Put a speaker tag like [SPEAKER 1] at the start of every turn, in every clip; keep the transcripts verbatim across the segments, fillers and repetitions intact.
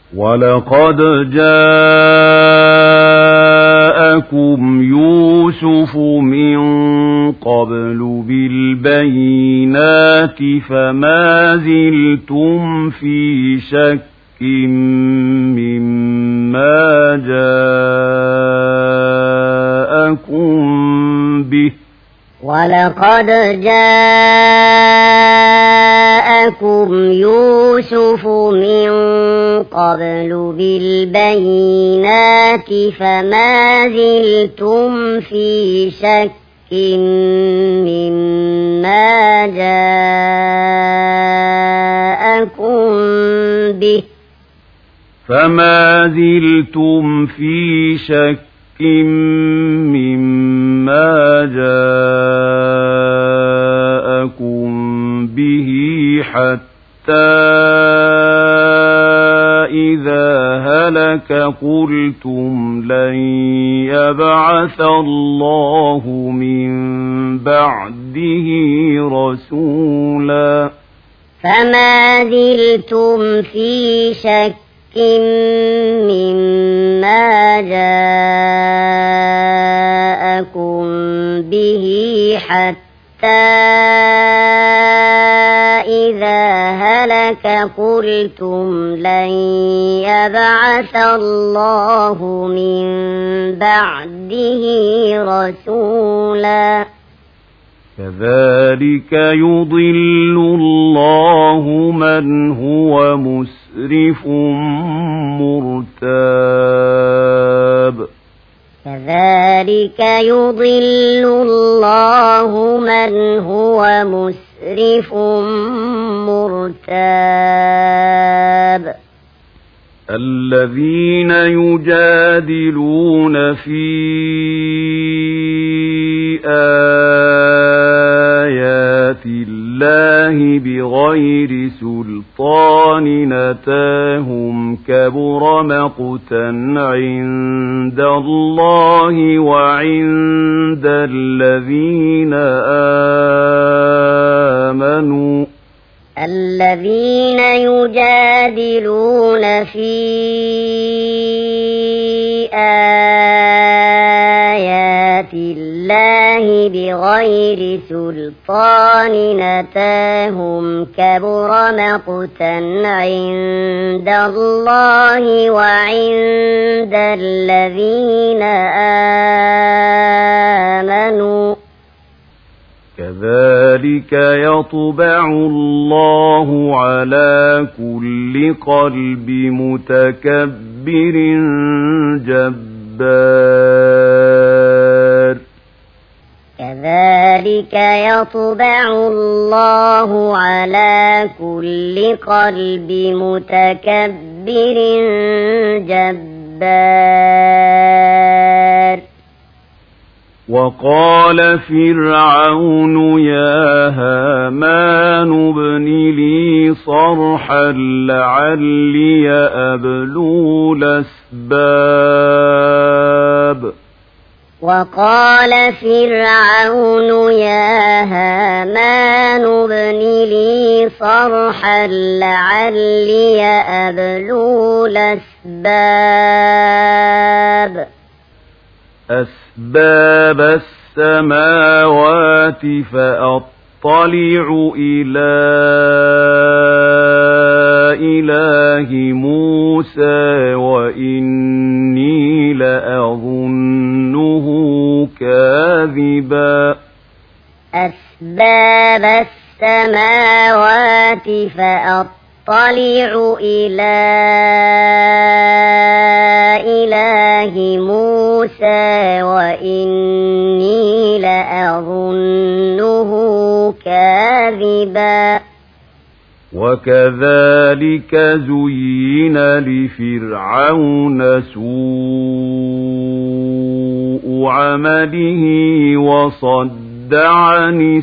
[SPEAKER 1] ولقد جاءكم يوسف من قبل بالبينات فما زلتم في شك مما جاءكم به
[SPEAKER 2] ولقد جاءكم يوسف من قبل بالبينات فما زلتم في شك مما جاءكم به
[SPEAKER 1] فما زلتم في شك مما جاءكم به حتى إذا هلك قلتم لن يبعث الله من بعده رسولا
[SPEAKER 2] فما زلتم في شك مما جاءكم به حتى إذا هلك قلتم لن يبعث الله من بعده رسولا
[SPEAKER 1] كذلك يضل الله من هو مسرف مرتاب
[SPEAKER 2] كذلك يضل الله من هو مسرف مرتاب
[SPEAKER 1] الذين يجادلون في آيات الله بغير سلطان أتاهم كبر مقتا عند الله وعند الذين آمنوا
[SPEAKER 2] الذين يجادلون في آيات الله بغير سلطان أتاهم كبر مقتا عند الله وعند الذين آمنوا
[SPEAKER 1] كذلك يطبع الله على كل قلب متكبر جبار
[SPEAKER 2] كذلك يطبع الله على كل قلب متكبر جبار
[SPEAKER 1] وقال فرعون يا هامان ابن لي صرحا لعلي أبلغ الأسباب
[SPEAKER 2] وقال فرعون يا هامان ابن لي صرحا لعلي أبلغ الأسباب
[SPEAKER 1] أسباب السماوات فأطلع إلى إله موسى وإني لأظنه كاذبا
[SPEAKER 2] أسباب السماوات فأطلع إلى إله موسى وإني لأظنه كاذبا
[SPEAKER 1] وكذلك زين لفرعون سوء عمله وصد عن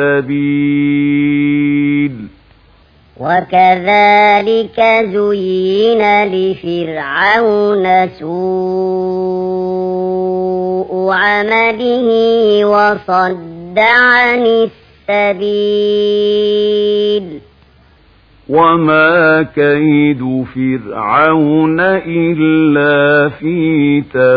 [SPEAKER 1] السبيل
[SPEAKER 2] وكذلك زين لفرعون سوء عمله وصد عن السبيل
[SPEAKER 1] وما كيد فرعون إلا في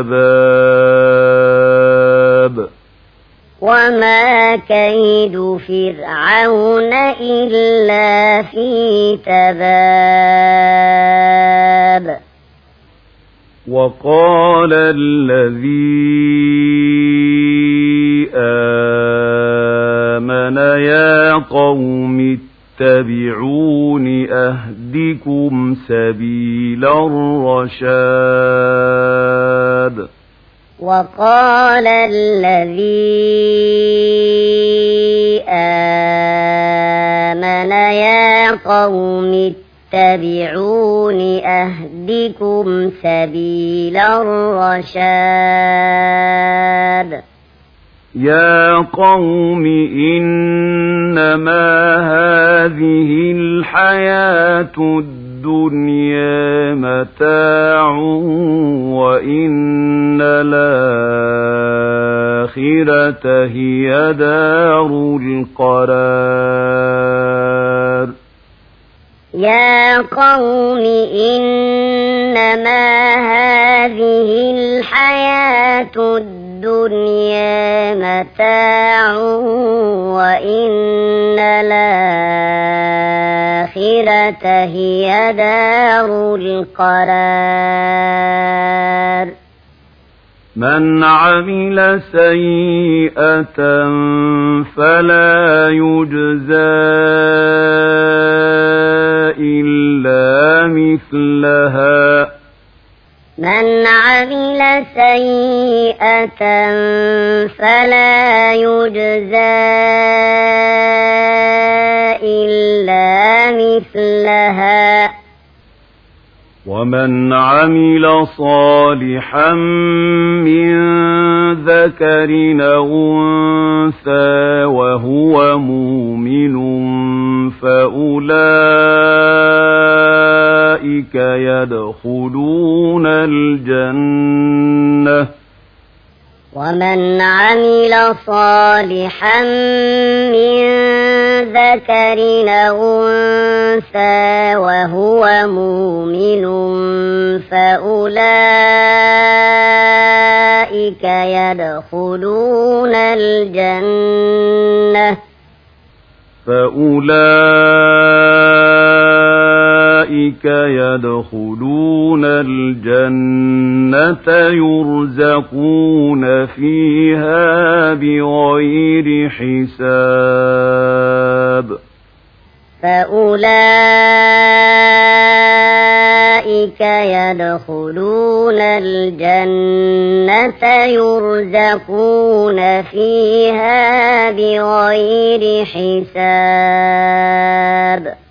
[SPEAKER 1] تباب
[SPEAKER 2] وما كيد فرعون إلا في تباب
[SPEAKER 1] وقال الذي آمن يا قوم اتبعون أهدكم سبيل الرشاد
[SPEAKER 2] وقال الذي آمن يا قوم اتبعون أهدكم سبيل الرشاد
[SPEAKER 1] يا قوم إنما هذه الحياة الدنيا متاع وإن الآخرة هي دار القرار
[SPEAKER 2] يا قوم إنما هذه الحياة الدنيا متاع وإن الآخرة هي دار القرار
[SPEAKER 1] من عمل سيئة فلا يجزى إلا مثلها
[SPEAKER 2] من عمل سيئة فلا يجزى إلا مثلها
[SPEAKER 1] ومن عمل صالحا من ذكر أو أنثى وهو مؤمن فأولئك يدخلون الجنة
[SPEAKER 2] ومن عمل صالحا من ذكر أو أنثى وهو مؤمن فأولئك يدخلون الجنة
[SPEAKER 1] فأولئك يدخلون الجنة يرزقون فيها بغير حساب
[SPEAKER 2] فأولئك يدخلون الجنة يرزقون فيها بغير حساب